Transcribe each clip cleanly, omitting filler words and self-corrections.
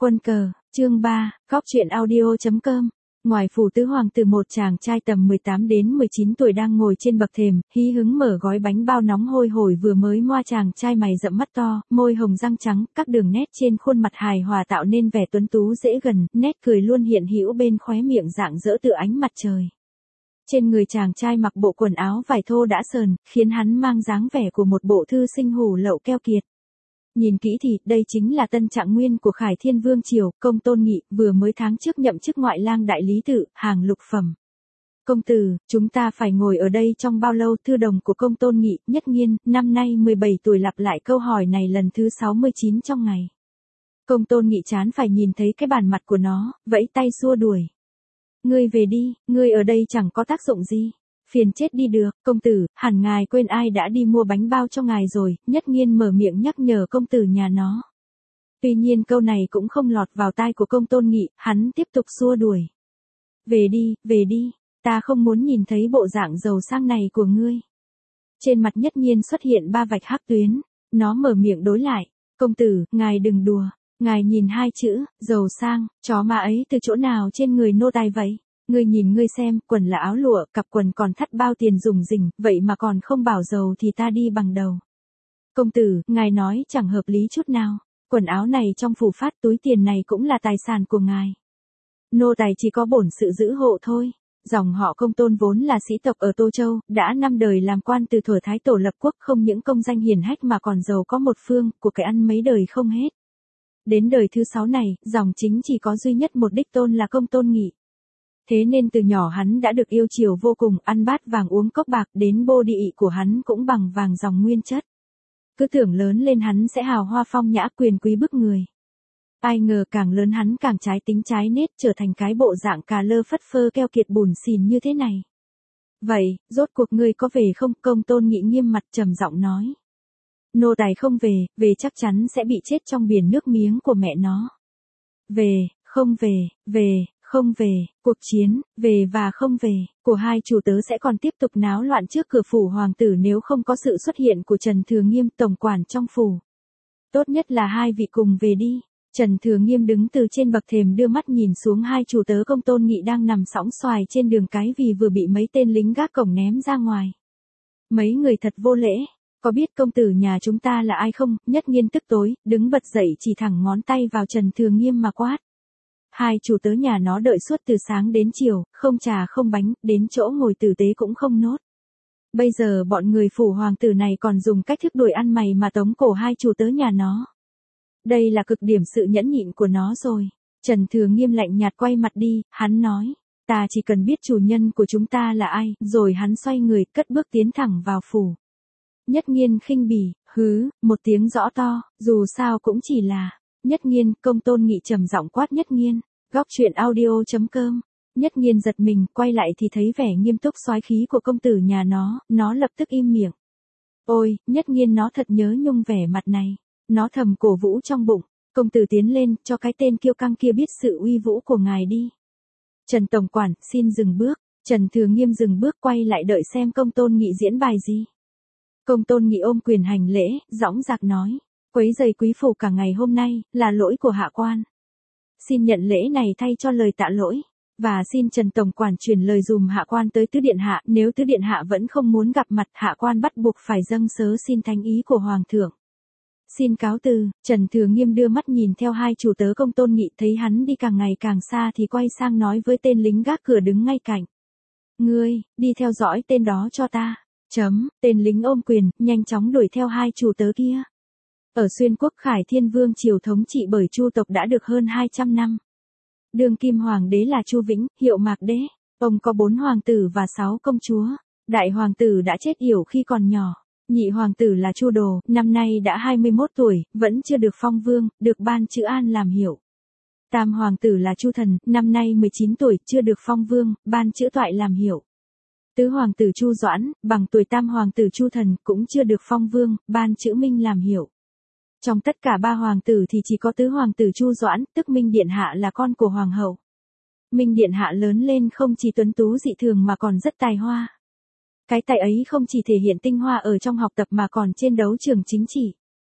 Quân cờ, chương 3, Góc truyện audio.com. Ngoài phủ tứ hoàng tử, một chàng trai tầm 18 đến 19 tuổi đang ngồi trên bậc thềm, hí hứng mở gói bánh bao nóng hôi hổi vừa mới moa. Chàng trai mày rậm mắt to, môi hồng răng trắng, các đường nét trên khuôn mặt hài hòa tạo nên vẻ tuấn tú dễ gần, nét cười luôn hiện hữu bên khóe miệng rạng rỡ tựa ánh mặt trời. Trên người chàng trai mặc bộ quần áo vải thô đã sờn, khiến hắn mang dáng vẻ của một bộ thư sinh hủ lậu keo kiệt. Nhìn kỹ thì, đây chính là tân trạng nguyên của Khải Thiên Vương triều, Công Tôn Nghị, vừa mới tháng trước nhậm chức ngoại lang đại lý tự, hàng lục phẩm. Công tử, chúng ta phải ngồi ở đây trong bao lâu? Thư đồng của Công Tôn Nghị, Nhất Nghiên, năm nay 17 tuổi lặp lại câu hỏi này lần thứ 69 trong ngày. Công Tôn Nghị chán phải nhìn thấy cái bản mặt của nó, vẫy tay xua đuổi. Ngươi về đi, ngươi ở đây chẳng có tác dụng gì. Phiền chết đi được, công tử, hẳn ngài quên ai đã đi mua bánh bao cho ngài rồi. Nhất Nghiên mở miệng nhắc nhở công tử nhà nó. Tuy nhiên câu này cũng không lọt vào tai của Công Tôn Nghị, hắn tiếp tục xua đuổi. Về đi, ta không muốn nhìn thấy bộ dạng giàu sang này của ngươi. Trên mặt Nhất Nghiên xuất hiện 3 vạch hắc tuyến, nó mở miệng đối lại. Công tử, ngài đừng đùa, ngài nhìn 2 chữ, giàu sang, chó ma ấy từ chỗ nào trên người nô tài vậy? Ngươi nhìn ngươi xem, quần là áo lụa, cặp quần còn thắt bao tiền rủng rỉnh, vậy mà còn không bảo giàu thì ta đi bằng đầu. Công tử, ngài nói chẳng hợp lý chút nào. Quần áo này trong phủ phát, túi tiền này cũng là tài sản của ngài. Nô tài chỉ có bổn sự giữ hộ thôi. Dòng họ Công Tôn vốn là sĩ tộc ở Tô Châu, đã 5 đời làm quan từ thuở Thái Tổ lập quốc, không những công danh hiển hách mà còn giàu có một phương, của cái ăn mấy đời không hết. Đến đời thứ 6 này, dòng chính chỉ có duy nhất một đích tôn là Công Tôn Nghị. Thế nên từ nhỏ hắn đã được yêu chiều vô cùng, ăn bát vàng uống cốc bạc, đến bô địa của hắn cũng bằng vàng dòng nguyên chất. Cứ tưởng lớn lên hắn sẽ hào hoa phong nhã quyền quý bức người. Ai ngờ càng lớn hắn càng trái tính trái nết, trở thành cái bộ dạng cà lơ phất phơ keo kiệt bùn xỉn như thế này. Vậy, rốt cuộc ngươi có về không? Công Tôn Nghị nghiêm mặt trầm giọng nói. Nô tài không về, về chắc chắn sẽ bị chết trong biển nước miếng của mẹ nó. Về, không về, cuộc chiến, về và không về, của hai chủ tớ sẽ còn tiếp tục náo loạn trước cửa phủ hoàng tử nếu không có sự xuất hiện của Trần Thừa Nghiêm, tổng quản trong phủ. Tốt nhất là hai vị cùng về đi. Trần Thừa Nghiêm đứng từ trên bậc thềm đưa mắt nhìn xuống hai chủ tớ Công Tôn Nghị đang nằm sõng xoài trên đường cái vì vừa bị mấy tên lính gác cổng ném ra ngoài. Mấy người thật vô lễ, có biết công tử nhà chúng ta là ai không? Nhất Nghiên tức tối, đứng bật dậy chỉ thẳng ngón tay vào Trần Thừa Nghiêm mà quát. Hai chủ tớ nhà nó đợi suốt từ sáng đến chiều, không trà không bánh, đến chỗ ngồi tử tế cũng không nốt. Bây giờ bọn người phủ hoàng tử này còn dùng cách thức đuổi ăn mày mà tống cổ hai chủ tớ nhà nó. Đây là cực điểm sự nhẫn nhịn của nó rồi. Trần Thừa Nghiêm lạnh nhạt quay mặt đi, hắn nói, ta chỉ cần biết chủ nhân của chúng ta là ai, rồi hắn xoay người, cất bước tiến thẳng vào phủ. Nhất Nghiên khinh bỉ, hứ, một tiếng rõ to, dù sao cũng chỉ là. Nhất Nghiên, Công Tôn Nghị trầm giọng quát Nhất Nghiên. Góc truyện audio.com. Nhất Nghiên giật mình, quay lại thì thấy vẻ nghiêm túc soái khí của công tử nhà nó lập tức im miệng. Ôi, Nhất Nghiên nó thật nhớ nhung vẻ mặt này. Nó thầm cổ vũ trong bụng, công tử tiến lên, cho cái tên kiêu căng kia biết sự uy vũ của ngài đi. Trần tổng quản, xin dừng bước. Trần Thừa Nghiêm dừng bước quay lại đợi xem Công Tôn Nghị diễn bài gì. Công Tôn Nghị ôm quyền hành lễ, dõng dạc nói. Quấy rầy quý phủ cả ngày hôm nay, là lỗi của hạ quan. Xin nhận lễ này thay cho lời tạ lỗi. Và xin Trần tổng quản truyền lời dùm hạ quan tới tứ điện hạ, nếu tứ điện hạ vẫn không muốn gặp mặt, hạ quan bắt buộc phải dâng sớ xin thánh ý của hoàng thượng. Xin cáo từ. Trần Thừa Nghiêm đưa mắt nhìn theo hai chủ tớ Công Tôn Nghị, thấy hắn đi càng ngày càng xa thì quay sang nói với tên lính gác cửa đứng ngay cạnh. Ngươi, đi theo dõi tên đó cho ta. Tên lính ôm quyền, nhanh chóng đuổi theo hai chủ tớ kia. Ở Xuyên Quốc, Khải Thiên Vương triều thống trị bởi Chu tộc đã được hơn 200 năm. Đương kim hoàng đế là Chu Vĩnh, hiệu Mạc Đế. Ông có 4 hoàng tử và 6 công chúa. Đại hoàng tử đã chết yểu khi còn nhỏ. Nhị hoàng tử là Chu Đồ, năm nay đã 21 tuổi, vẫn chưa được phong vương, được ban chữ An làm hiệu. Tam hoàng tử là Chu Thần, năm nay 19 tuổi, chưa được phong vương, ban chữ Toại làm hiệu. Tứ hoàng tử Chu Doãn, bằng tuổi tam hoàng tử Chu Thần, cũng chưa được phong vương, ban chữ Minh làm hiệu. Trong tất cả 3 hoàng tử thì chỉ có tứ hoàng tử Chu Doãn, tức Minh Điện Hạ là con của hoàng hậu. Minh Điện Hạ lớn lên không chỉ tuấn tú dị thường mà còn rất tài hoa. Cái tài ấy không chỉ thể hiện tinh hoa ở trong học tập mà còn trên đấu trường chính trị.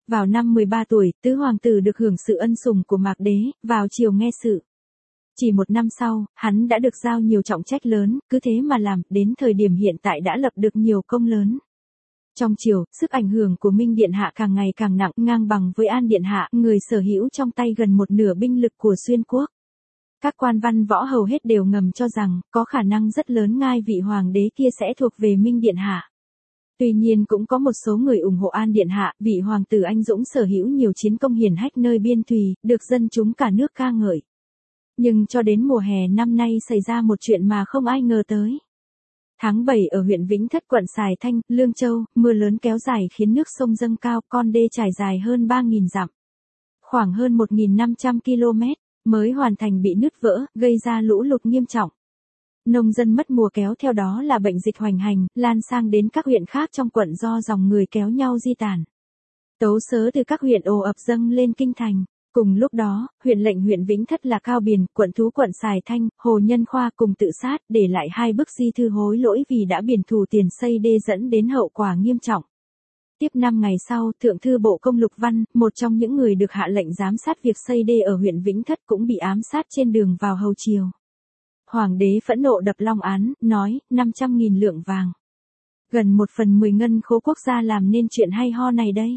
Vào năm 13 tuổi, tứ hoàng tử được hưởng sự ân sủng của Mạc Đế, vào triều nghe sự. Chỉ một năm sau, hắn đã được giao nhiều trọng trách lớn, cứ thế mà làm, đến thời điểm hiện tại đã lập được nhiều công lớn. Trong triều, sức ảnh hưởng của Minh Điện Hạ càng ngày càng nặng, ngang bằng với An Điện Hạ, người sở hữu trong tay gần một nửa binh lực của xuyên quốc. Các quan văn võ hầu hết đều ngầm cho rằng, có khả năng rất lớn ngai vị hoàng đế kia sẽ thuộc về Minh Điện Hạ. Tuy nhiên cũng có một số người ủng hộ An Điện Hạ, vị hoàng tử anh dũng sở hữu nhiều chiến công hiển hách nơi biên thùy, được dân chúng cả nước ca ngợi. Nhưng cho đến mùa hè năm nay xảy ra một chuyện mà không ai ngờ tới. Tháng 7 ở huyện Vĩnh Thất quận Sài Thanh, Lương Châu, mưa lớn kéo dài khiến nước sông dâng cao, con đê trải dài hơn 3.000 dặm. Khoảng hơn 1.500 km, mới hoàn thành bị nứt vỡ, gây ra lũ lụt nghiêm trọng. Nông dân mất mùa kéo theo đó là bệnh dịch hoành hành, lan sang đến các huyện khác trong quận do dòng người kéo nhau di tản. Tấu xớ từ các huyện ồ ập dâng lên kinh thành. Cùng lúc đó, huyện lệnh huyện Vĩnh Thất là Cao Biền, quận Thú quận Sài Thanh, Hồ Nhân Khoa cùng tự sát, để lại 2 bức di thư hối lỗi vì đã biển thủ tiền xây đê dẫn đến hậu quả nghiêm trọng. Tiếp 5 ngày sau, Thượng thư Bộ Công Lục Văn, một trong những người được hạ lệnh giám sát việc xây đê ở huyện Vĩnh Thất cũng bị ám sát trên đường vào hầu triều. Hoàng đế phẫn nộ đập long án, nói, 500.000 lượng vàng. Gần 1/10 ngân khố quốc gia làm nên chuyện hay ho này đây.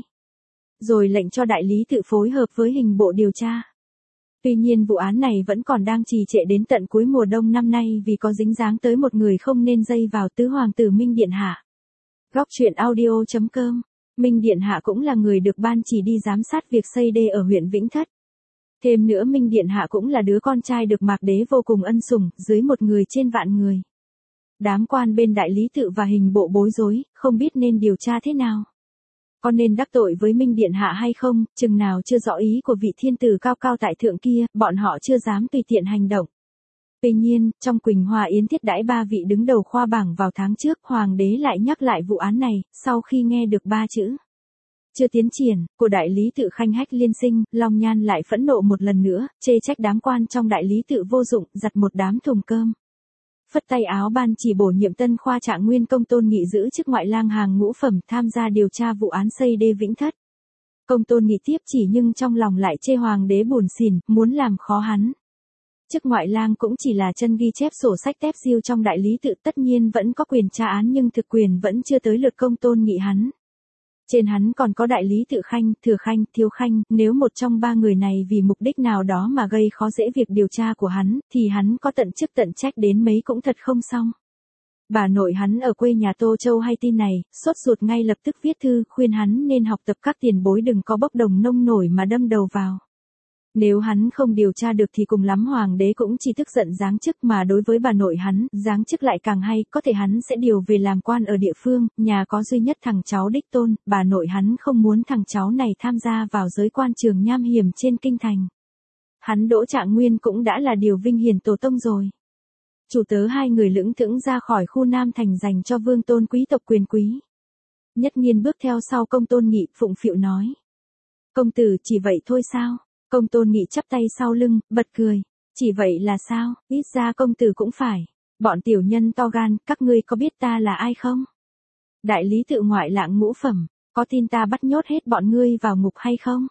Rồi lệnh cho đại lý tự phối hợp với hình bộ điều tra. Tuy nhiên vụ án này vẫn còn đang trì trệ đến tận cuối mùa đông năm nay vì có dính dáng tới một người không nên dây vào tứ hoàng tử Minh Điện Hạ. Góc truyện audio.com. Minh Điện Hạ cũng là người được ban chỉ đi giám sát việc xây đê ở huyện Vĩnh Thất. Thêm nữa Minh Điện Hạ cũng là đứa con trai được Mạc Đế vô cùng ân sủng, dưới một người trên vạn người. Đám quan bên đại lý tự và hình bộ bối rối, không biết nên điều tra thế nào. Có nên đắc tội với Minh Điện Hạ hay không, chừng nào chưa rõ ý của vị thiên tử cao cao tại thượng kia, bọn họ chưa dám tùy tiện hành động. Tuy nhiên, trong Quỳnh Hoa Yến thiết đãi 3 vị đứng đầu khoa bảng vào tháng trước, hoàng đế lại nhắc lại vụ án này, sau khi nghe được 3 chữ chưa tiến triển, của đại lý tự Khanh Hách Liên Sinh, Long Nhan lại phẫn nộ một lần nữa, chê trách đám quan trong đại lý tự vô dụng, giặt một đám thùng cơm. Phất tay áo ban chỉ bổ nhiệm Tân Khoa Trạng Nguyên Công Tôn Nghị giữ chức ngoại lang hàng ngũ phẩm tham gia điều tra vụ án xây đê Vĩnh Thất. Công Tôn Nghị tiếp chỉ nhưng trong lòng lại chê hoàng đế buồn xỉn, muốn làm khó hắn. Chức ngoại lang cũng chỉ là chân ghi chép sổ sách tép diêu trong đại lý tự, tất nhiên vẫn có quyền tra án nhưng thực quyền vẫn chưa tới lượt Công Tôn Nghị hắn. Trên hắn còn có đại lý tự Khanh, Thừa Khanh, Thiếu Khanh, nếu một trong 3 người này vì mục đích nào đó mà gây khó dễ việc điều tra của hắn, thì hắn có tận chức tận trách đến mấy cũng thật không xong. Bà nội hắn ở quê nhà Tô Châu hay tin này, sốt ruột ngay lập tức viết thư khuyên hắn nên học tập các tiền bối đừng có bốc đồng nông nổi mà đâm đầu vào. Nếu hắn không điều tra được thì cùng lắm hoàng đế cũng chỉ tức giận giáng chức, mà đối với bà nội hắn, giáng chức lại càng hay, có thể hắn sẽ điều về làm quan ở địa phương, nhà có duy nhất thằng cháu đích tôn, bà nội hắn không muốn thằng cháu này tham gia vào giới quan trường nham hiểm trên kinh thành. Hắn Đỗ Trạng Nguyên cũng đã là điều vinh hiển tổ tông rồi. Chủ tớ 2 người lững thững ra khỏi khu Nam Thành dành cho vương tôn quý tộc quyền quý. Nhất Nghiên bước theo sau Công Tôn Nghị, phụng phịu nói. Công tử chỉ vậy thôi sao? Công Tôn Nghị chắp tay sau lưng, bật cười. Chỉ vậy là sao, ít ra công tử cũng phải. Bọn tiểu nhân to gan, các ngươi có biết ta là ai không? Đại lý tự ngoại lạng ngũ phẩm, có tin ta bắt nhốt hết bọn ngươi vào ngục hay không?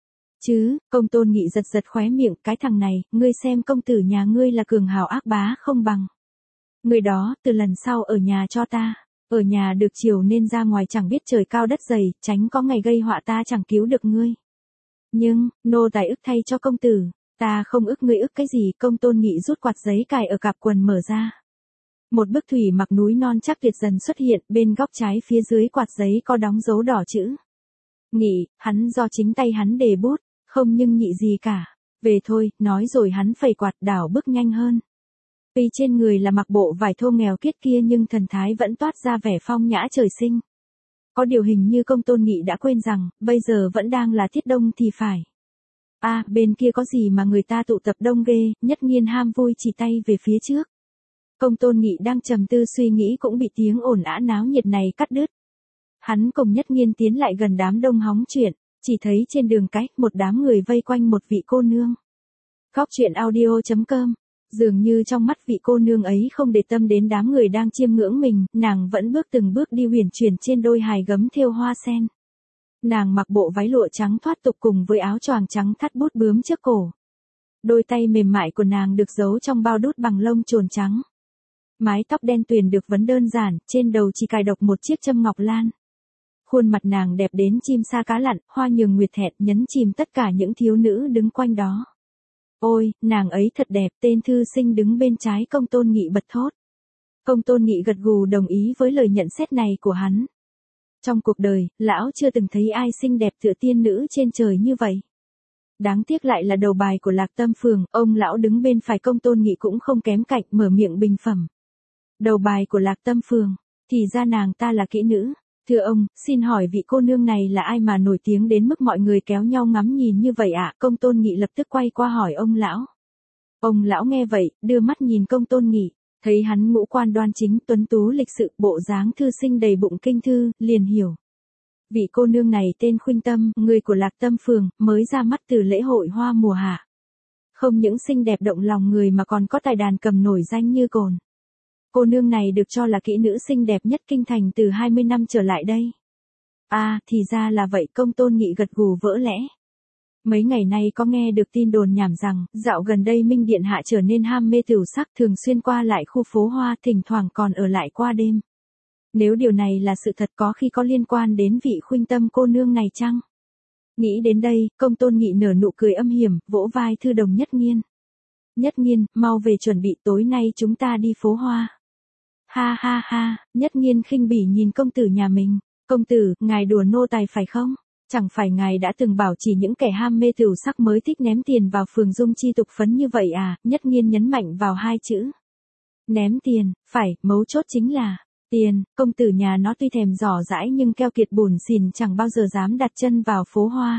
Chứ, Công Tôn Nghị giật giật khóe miệng, cái thằng này, ngươi xem công tử nhà ngươi là cường hào ác bá không bằng. Người đó, từ lần sau ở nhà cho ta. Ở nhà được chiều nên ra ngoài chẳng biết trời cao đất dày, tránh có ngày gây họa ta chẳng cứu được ngươi. Nhưng, nô tài ức thay cho công tử, ta không ức ngươi ức cái gì. Công Tôn Nghị rút quạt giấy cài ở cạp quần mở ra. Một bức thủy mặc núi non chắc tuyệt dần xuất hiện, bên góc trái phía dưới quạt giấy có đóng dấu đỏ chữ. Nghị, hắn do chính tay hắn đề bút, không nhưng nhị gì cả. Về thôi, nói rồi hắn phẩy quạt đảo bước nhanh hơn. Tuy trên người là mặc bộ vải thô nghèo kiết kia nhưng thần thái vẫn toát ra vẻ phong nhã trời sinh. Có điều hình như Công Tôn Nghị đã quên rằng, bây giờ vẫn đang là tiết đông thì phải. Bên kia có gì mà người ta tụ tập đông ghê, Nhất Nghiên ham vui chỉ tay về phía trước. Công Tôn Nghị đang trầm tư suy nghĩ cũng bị tiếng ồn ào náo nhiệt này cắt đứt. Hắn cùng Nhất Nghiên tiến lại gần đám đông hóng chuyện, chỉ thấy trên đường cái, một đám người vây quanh một vị cô nương. Góc truyện audio.com. Dường như trong mắt vị cô nương ấy không để tâm đến đám người đang chiêm ngưỡng mình, nàng vẫn bước từng bước đi huyền chuyển trên đôi hài gấm thêu hoa sen. Nàng mặc bộ váy lụa trắng thoát tục cùng với áo choàng trắng thắt bút bướm trước cổ. Đôi tay mềm mại của nàng được giấu trong bao đút bằng lông chồn trắng. Mái tóc đen tuyền được vấn đơn giản, trên đầu chỉ cài độc một chiếc châm ngọc lan. Khuôn mặt nàng đẹp đến chim sa cá lặn, hoa nhường nguyệt thẹn nhấn chìm tất cả những thiếu nữ đứng quanh đó. Ôi, nàng ấy thật đẹp, tên thư sinh đứng bên trái Công Tôn Nghị bật thốt. Công Tôn Nghị gật gù đồng ý với lời nhận xét này của hắn. Trong cuộc đời, lão chưa từng thấy ai xinh đẹp tựa tiên nữ trên trời như vậy. Đáng tiếc lại là đầu bài của Lạc Tâm Phường, ông lão đứng bên phải Công Tôn Nghị cũng không kém cạnh mở miệng bình phẩm. Đầu bài của Lạc Tâm Phường, thì ra nàng ta là kỹ nữ. Thưa ông, xin hỏi vị cô nương này là ai mà nổi tiếng đến mức mọi người kéo nhau ngắm nhìn như vậy ạ? Công Tôn Nghị lập tức quay qua hỏi ông lão. Ông lão nghe vậy, đưa mắt nhìn Công Tôn Nghị, thấy hắn ngũ quan đoan chính, tuấn tú lịch sự, bộ dáng thư sinh đầy bụng kinh thư, liền hiểu. Vị cô nương này tên Khuynh Tâm, người của Lạc Tâm Phường, mới ra mắt từ lễ hội hoa mùa hạ. Không những xinh đẹp động lòng người mà còn có tài đàn cầm nổi danh như cồn. Cô nương này được cho là kỹ nữ xinh đẹp nhất kinh thành từ 20 năm trở lại đây. À, thì ra là vậy. Công Tôn Nghị gật gù vỡ lẽ. Mấy ngày nay có nghe được tin đồn nhảm rằng, dạo gần đây Minh Điện Hạ trở nên ham mê tửu sắc, thường xuyên qua lại khu phố hoa, thỉnh thoảng còn ở lại qua đêm. Nếu điều này là sự thật có khi có liên quan đến vị Khuynh Tâm cô nương này chăng? Nghĩ đến đây, Công Tôn Nghị nở nụ cười âm hiểm, vỗ vai Thư Đồng Nhất Nghiên. Nhất Nghiên, mau về chuẩn bị, tối nay chúng ta đi phố hoa. Ha ha ha, Nhất Nghiên khinh bỉ nhìn công tử nhà mình. Công tử, ngài đùa nô tài phải không? Chẳng phải ngài đã từng bảo chỉ những kẻ ham mê tửu sắc mới thích ném tiền vào phường dung chi tục phấn như vậy à? Nhất Nghiên nhấn mạnh vào hai chữ. Ném tiền, phải, mấu chốt chính là tiền. Công tử nhà nó tuy thèm giỏ dãi nhưng keo kiệt bủn xỉn chẳng bao giờ dám đặt chân vào phố hoa.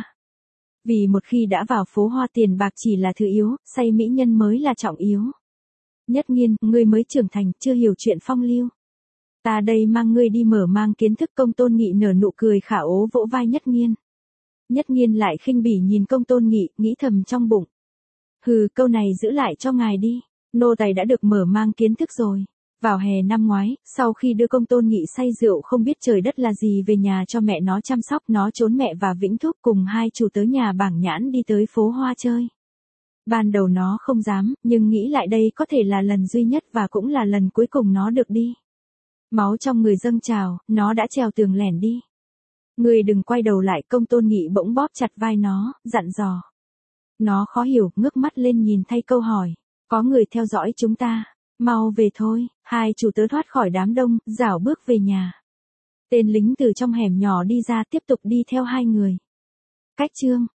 Vì một khi đã vào phố hoa tiền bạc chỉ là thứ yếu, say mỹ nhân mới là trọng yếu. Nhất Nghiên, ngươi mới trưởng thành, chưa hiểu chuyện phong lưu. Ta đây mang ngươi đi mở mang kiến thức. Công Tôn Nghị nở nụ cười khả ố vỗ vai Nhất Nghiên. Nhất Nghiên lại khinh bỉ nhìn Công Tôn Nghị, nghĩ thầm trong bụng. Hừ, câu này giữ lại cho ngài đi, nô tài đã được mở mang kiến thức rồi. Vào hè năm ngoái, sau khi đưa Công Tôn Nghị say rượu không biết trời đất là gì về nhà cho mẹ nó chăm sóc, nó trốn mẹ và Vĩnh Thúc cùng hai chủ tớ nhà Bảng Nhãn đi tới phố hoa chơi. Ban đầu nó không dám, nhưng nghĩ lại đây có thể là lần duy nhất và cũng là lần cuối cùng nó được đi. Máu trong người dâng trào, nó đã trèo tường lẻn đi. Người đừng quay đầu lại. Công Tôn Nghị bỗng bóp chặt vai nó, dặn dò. Nó khó hiểu, ngước mắt lên nhìn thay câu hỏi. Có người theo dõi chúng ta. Mau về thôi. Hai chủ tớ thoát khỏi đám đông, rảo bước về nhà. Tên lính từ trong hẻm nhỏ đi ra tiếp tục đi theo hai người. Cách chương